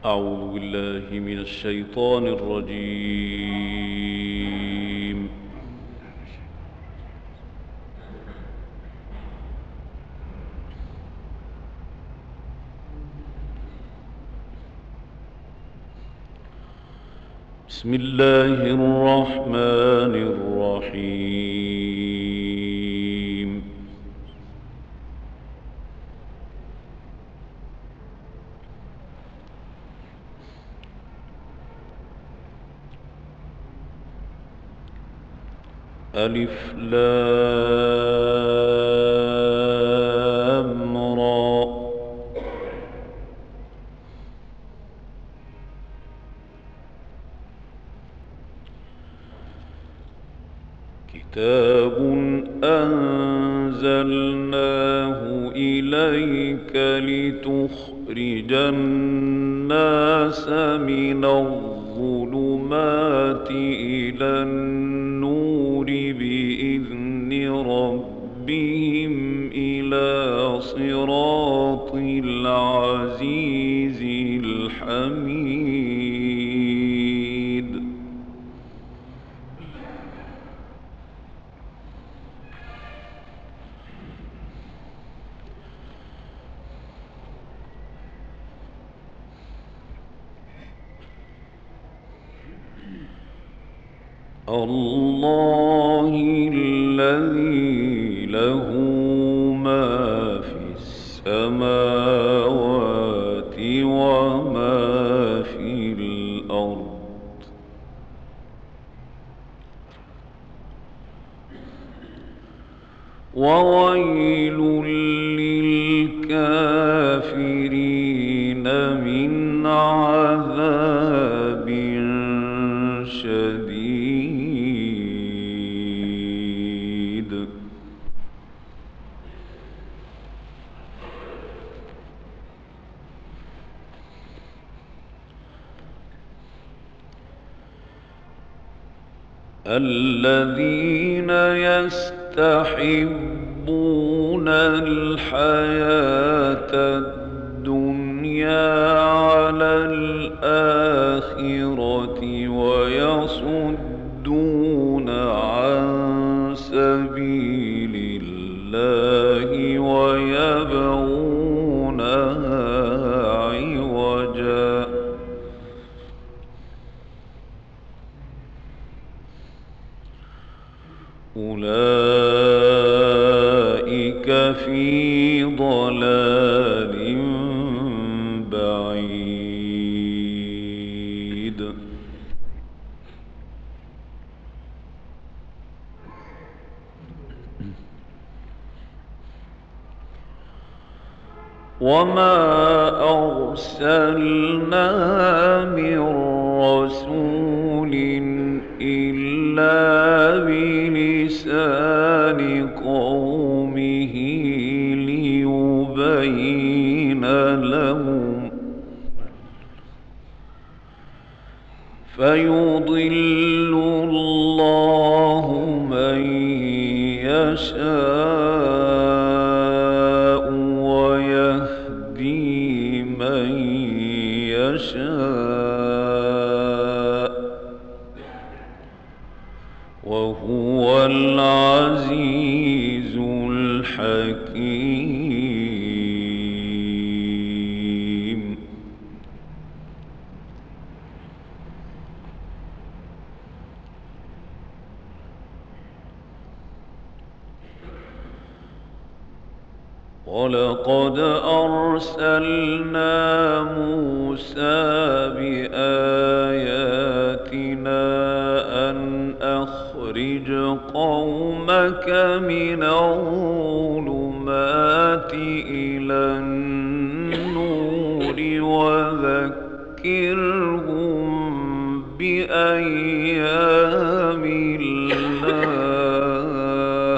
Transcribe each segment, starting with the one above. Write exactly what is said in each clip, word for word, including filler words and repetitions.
أعوذ بالله من الشيطان الرجيم. بسم الله الرحمن الرحيم. ألف لام را. كتاب أنزلناه إليك لتخرج الناس من الظلمات إلى النور بإذن ربهم إلى صراط العزيز الحميد. الله الذي له ما في السماوات وما في الأرض، وويل للكافرين من عذاب شديد. الذين يستحبون الحياة الدنيا على الآخرة ويصدون عن سبيل الله ويبغونها عوجا. أولئك في ضلال بعيد. وما أرسلنا من رسول إلا بلسان قومه ليبين لهم، فيضل الله من يشاء ويهدي من يشاء، وهو العزيز الحكيم. ولقد أرسلنا موسى بآياتنا أن أخرج قومك من الظلمات إلى النور وذكرهم بأيام الله.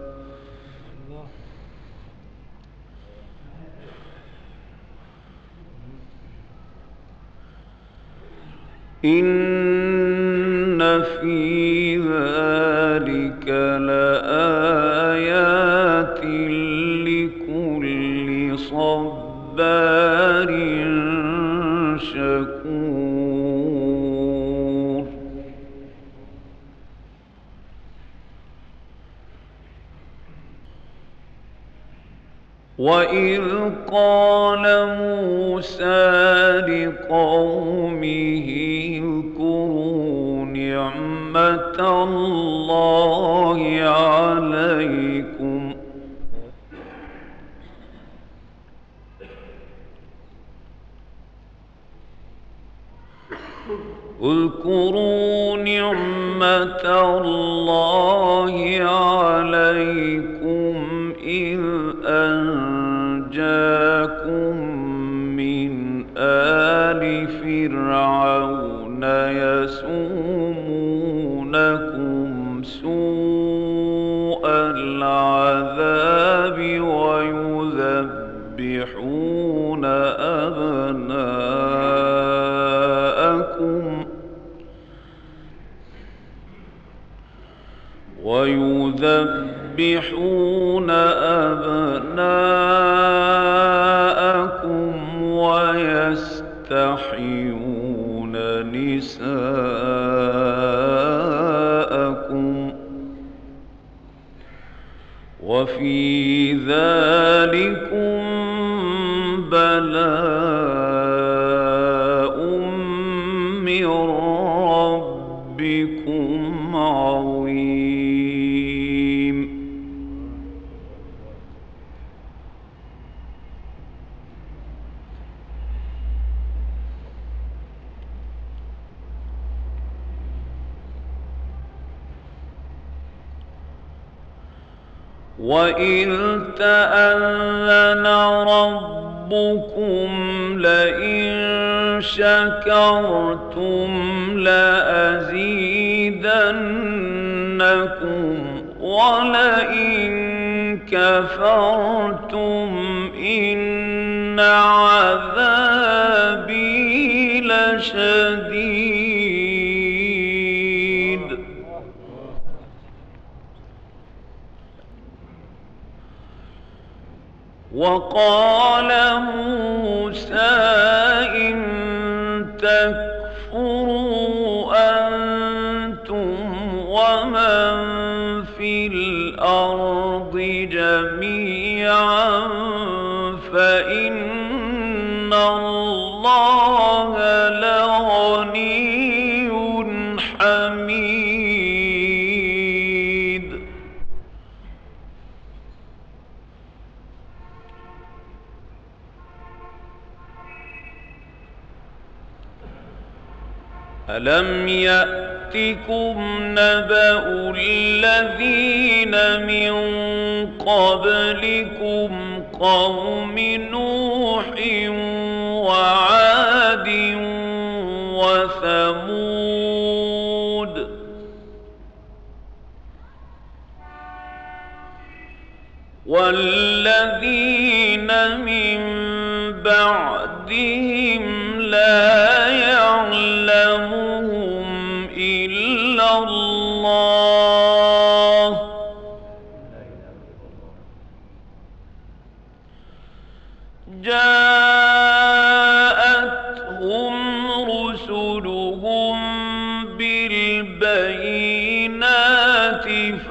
إن في ذلك لآيات لكل صبار شكور. وإذ قال موسى لقومه اذكروا نعمة الله عليكم اذكروا نعمة الله عليكم إذ أنجاكم من آل فرعون يسومونكم سوء العذاب ويذبحون أبناءكم ويذبحون أبناءكم ويستحيون نساءكم وفي ذلكم بلاء من ربكم عظيم. وَإِذْ تَأَذَّنَ رَبُّكُمْ لَئِن شَكَرْتُمْ لَأَزِيدَنَّكُمْ وَلَئِن كَفَرْتُمْ إِنَّ عَذَابِي لَشَدِيدٌ. وقال موسى إن تكفروا أنتم ومن في الأرض جميعا فإن الله لغني حميد. ألم يأتكم نبأ الذين من قبلكم قوم نوح وعاد وثمود والذين من بعدهم لا يعلمهم إلا الله جاءتهم رسلهم بالبينات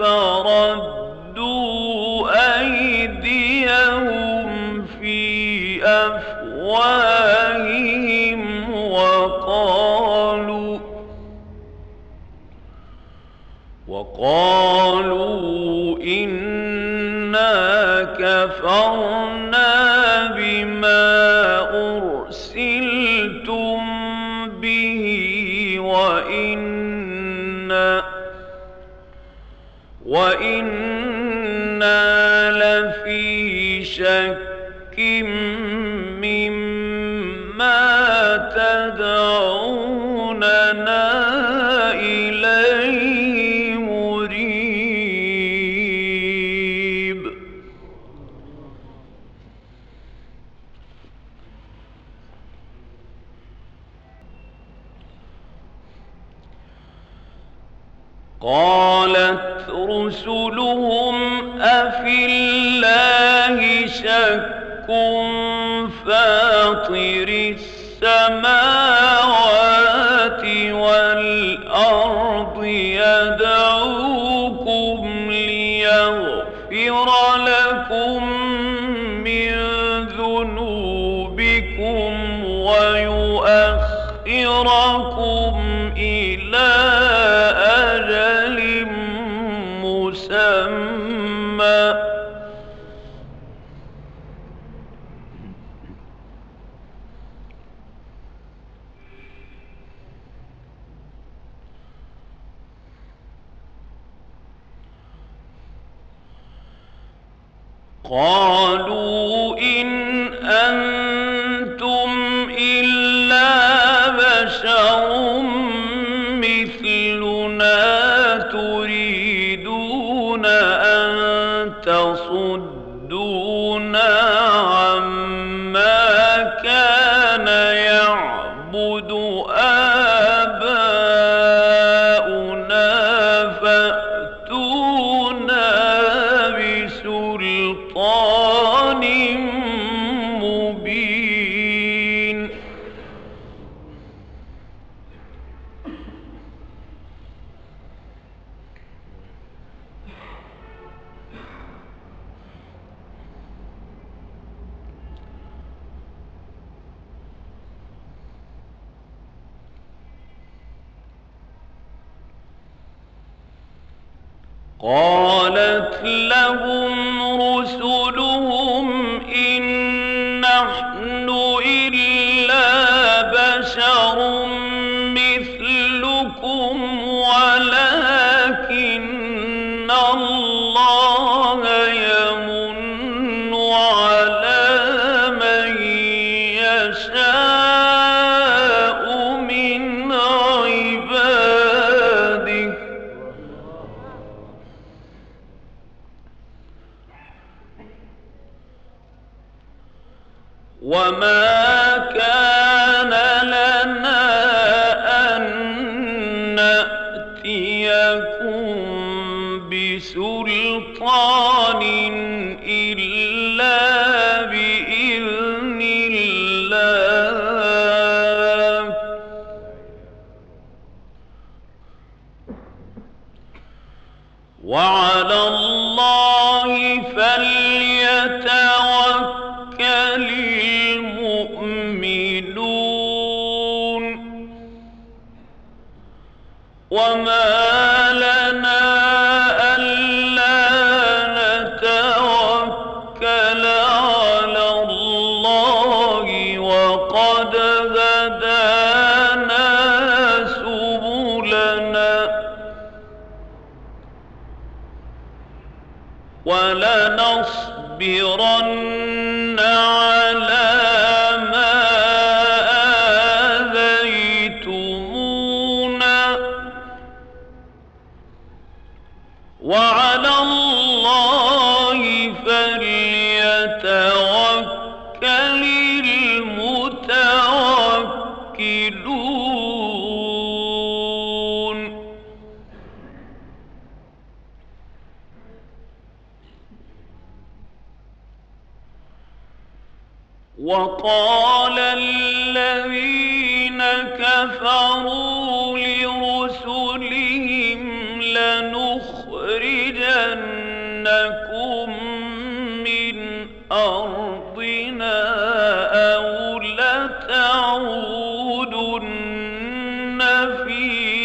فردوا أيديهم في أفواههم وقالوا وقالوا إنا كفرنا بما أرسلتم به وإنا وإنا لفي شك مما تدعوننا إليه مريب. قالت رسلهم أفي الله شك فاطر السماوات والأرض يدعوكم ليغفر لكم من بكم ويؤخركم إلى أجل مسمى. قالوا إن أنتم إلا بشر مثلنا تريدون أن تصدونا عما كان يعبد آباؤنا فأتونا بسلطان مبين. قالت لهم رسلهم إن نحن إلا بشر مثلكم ولكن الله يمن على من يشاء من عباده وما كان لنا أن نأتيكم بسلطان إلا بإذن الله وعلى الله فليتوكل المؤمنون. وما لنا ألا نتوكل على الله وقد هدانا سبلنا ولنصبرن على ما آذيتمونا وعلى الله فليتوكل المتوكلون. وقال الذين كفروا لرسلهم لنخرجنكم من أرضنا أو لتعودن في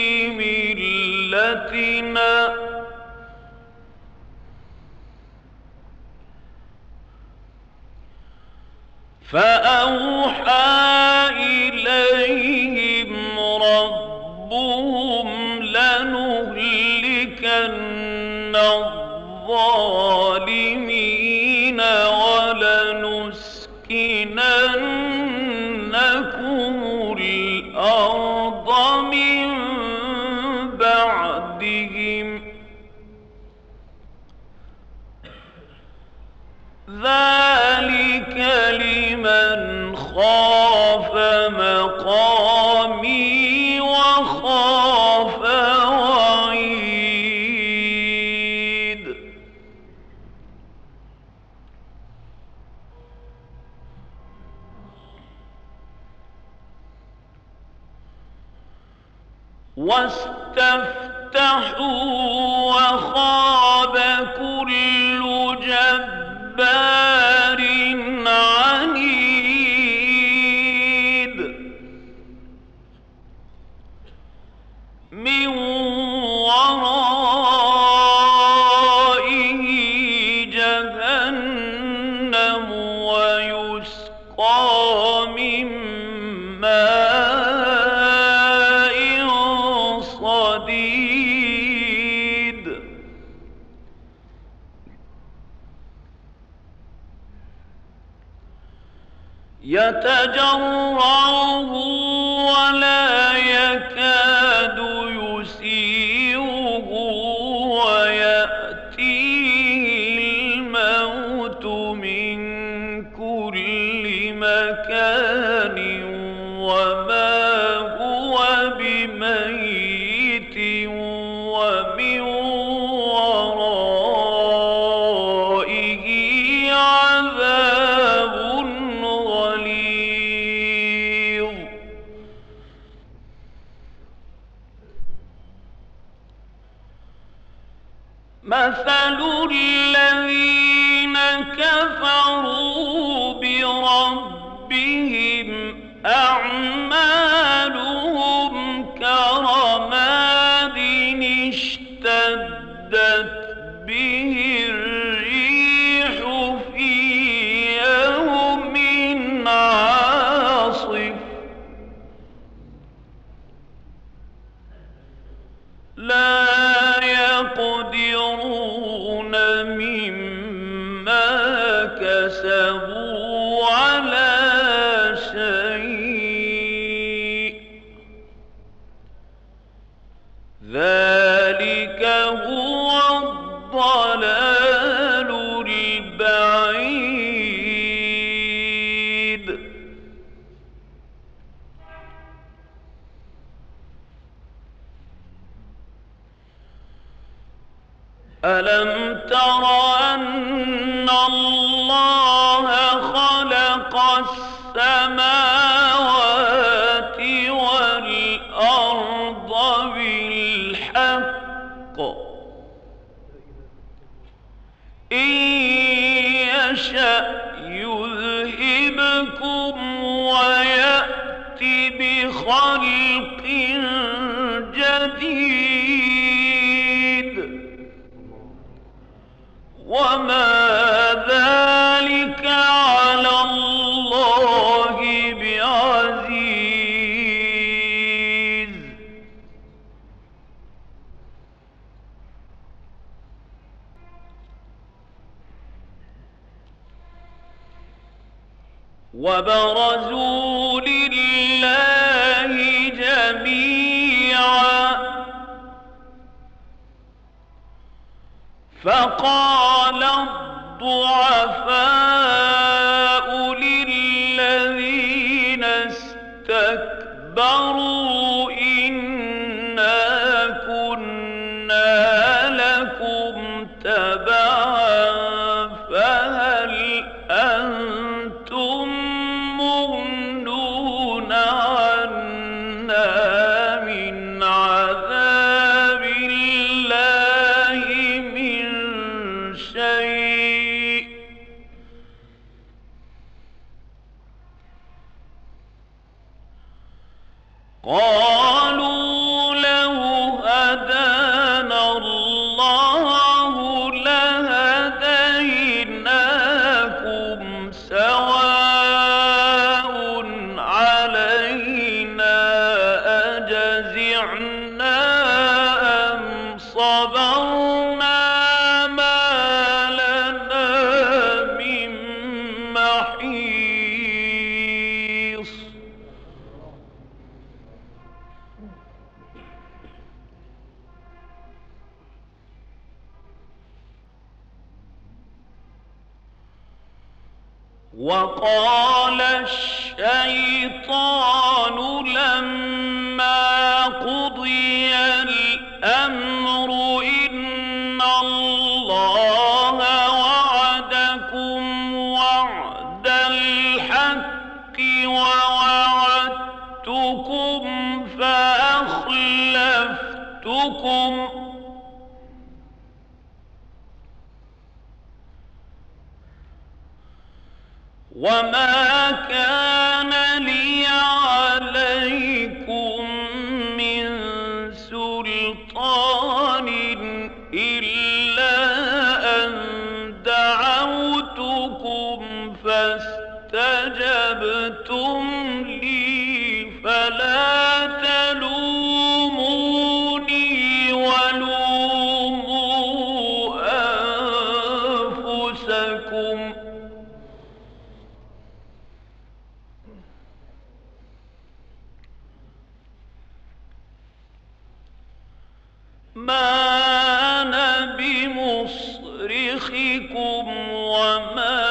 ملتنا فأوحى إليهم ربهم لنهلكن الظالمين ولنسكننكم الأرض من بعدهم ذلك لمن خاف مقامي وخاف وعيد. واستفتحوا وخاب كل جبار عنيد. يتجرعه ولا يكاد يسيغه ويأتيه الموت من كل مكان وما هو بميت ومن ورائه عذاب غليظ. مثل الذين كفروا بربهم أعمالهم كرماد اشتدت به الريح في يوم عاصف لا يقدرون مما كسبوا على شيء ذلك هو الضلال البعيد. ألم تر أن الله خلق السماوات والأرض بالحق إن يشأ يذهبكم ويأت بخلق جديد وما ذلك على الله بعزيز. وبرزوا لله جميعا فقال الضعفاء للذين استكبروا إنا كنا لكم تبعا فهل أنتم مغنون عنا من عذاب الله من شيء قالوا لو هدانا الله لهديناكم سواء علينا أجزعنا أم صبرنا ما لنا من محيص. وقال الشيطان لما قضي الأمر إن الله وعدكم وعد الحق ووعدتكم فأخلفتكم وما كان لي عليكم من سلطان إلا أن دعوتكم فاستجبتم لي فلا تلوموني ولوموا ما أنا بمصرخكم وما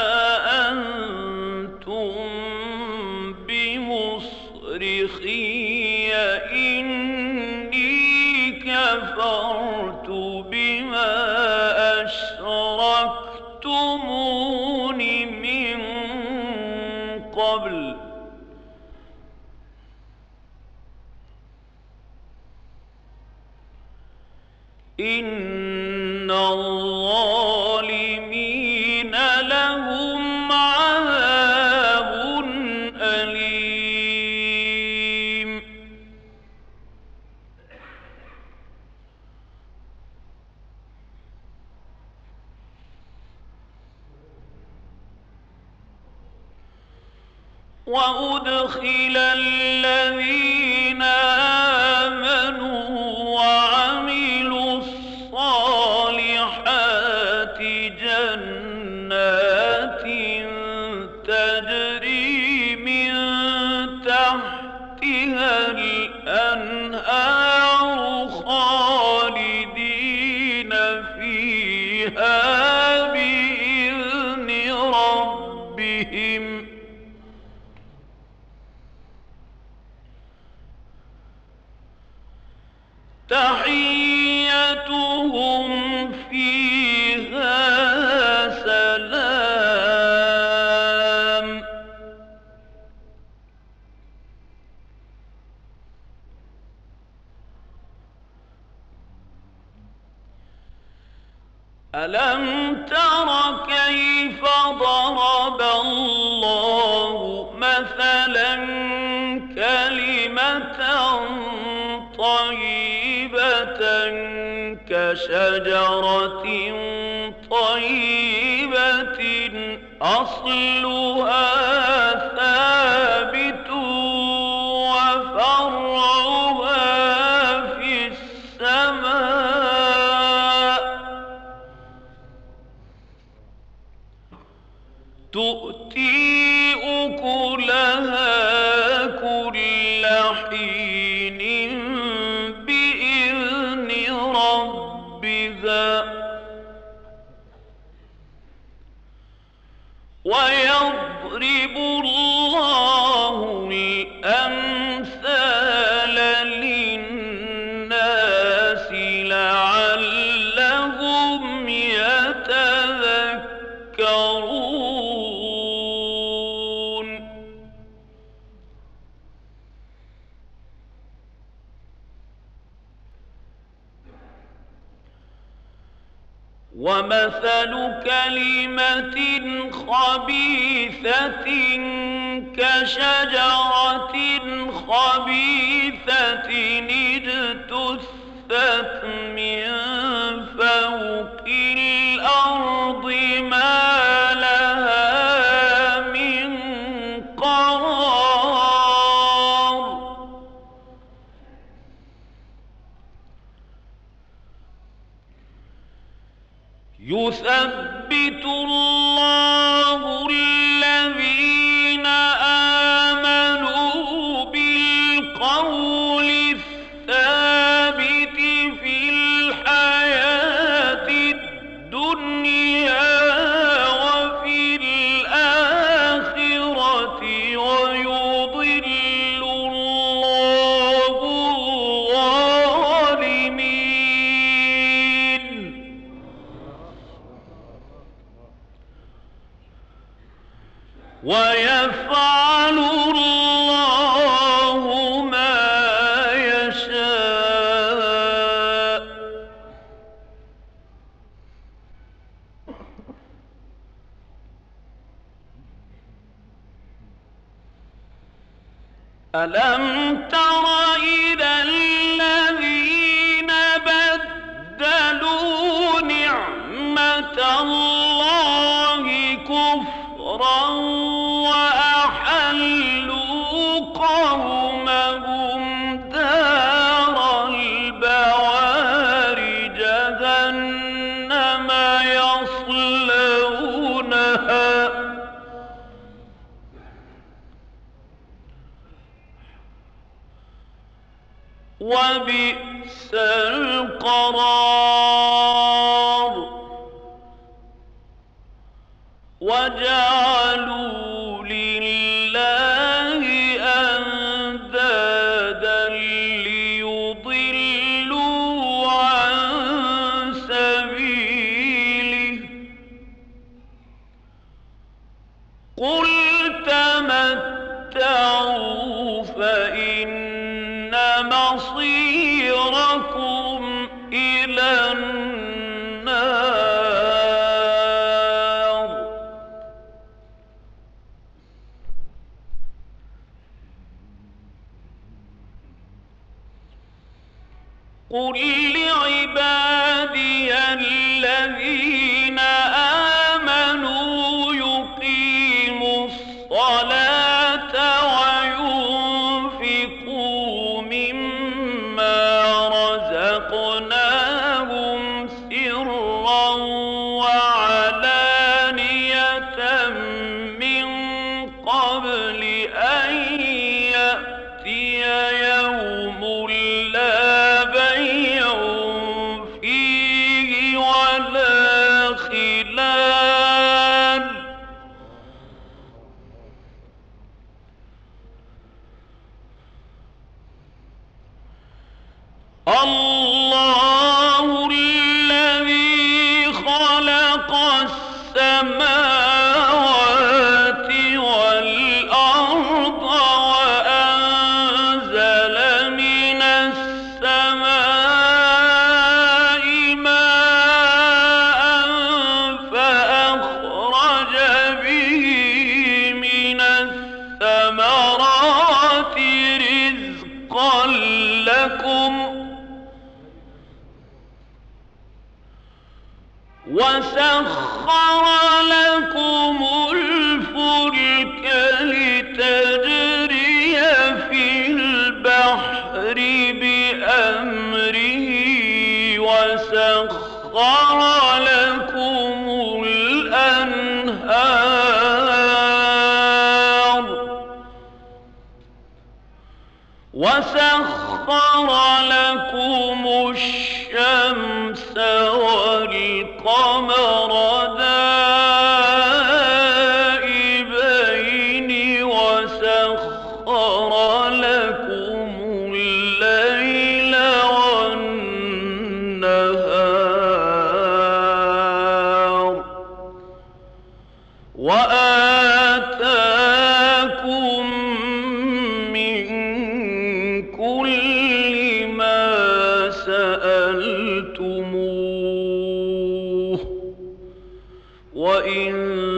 أنتم بمصرخي إني كفرت بما أشركتمون من قبل إن الظالمين لهم عذاب أليم. وأدخل الذين آمنوا وعملوا الصالحات جنات تجري من تحتها الأنهار خالدين فيها بإذن ربهم تحيتهم فيها سلام. ألم تر كيف ضرب الله مثلا كلمة طيبة كشجرة طيبة أصلها ثابت وفرعها في السماء تؤتي أكلها كل حين بإذن ربها ويضرب الله الأمثال للناس لعلهم يتذكرون. ومثل كلمة خبيثة كشجرة خبيثة اجتثت من فوق الأرض ما لها من قرار. يثبت الله الذين آمنوا بالقول الثابت في الحياة الدنيا وفي الآخرة ويضل الله الظالمين. ويفعل الله ما يشاء. ألم تر إلى الذين بدلوا نعمة الله كفرا وأحلوا قومهم دار البوار جهنم يصلونها وبئس القرار وجعلوا لله أندادا ليضلوا عن سبيله قل تمتعوا فإن مصيركم إلى النار قل لعبادي الذين آمنوا يقيموا الصلاة وينفقوا مما رزقناهم سرا وعلانية من قبل أن يأتي يوم لا بيع فيه ولا خلال الله الذي خلق السماوات والأرض وأنزل من السماء ماء فأخرج به من الثمرات رزقا لكم وسخر لكم الفلك لتجري في البحر بأمره وسخر لكم الأنهار وسخر لكم الشمس والقمر دائبين وسخر لكم الليل والنهار وآتاكم من كل ما سألتموه وإن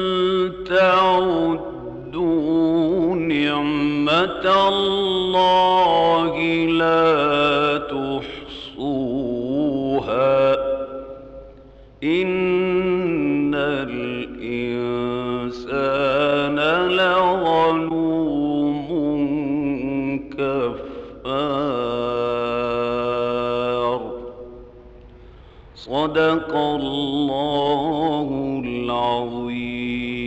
تعدوا نعمة الله لا تحصوها إن الإنسان لظلوم كفار صدق الله العظيم.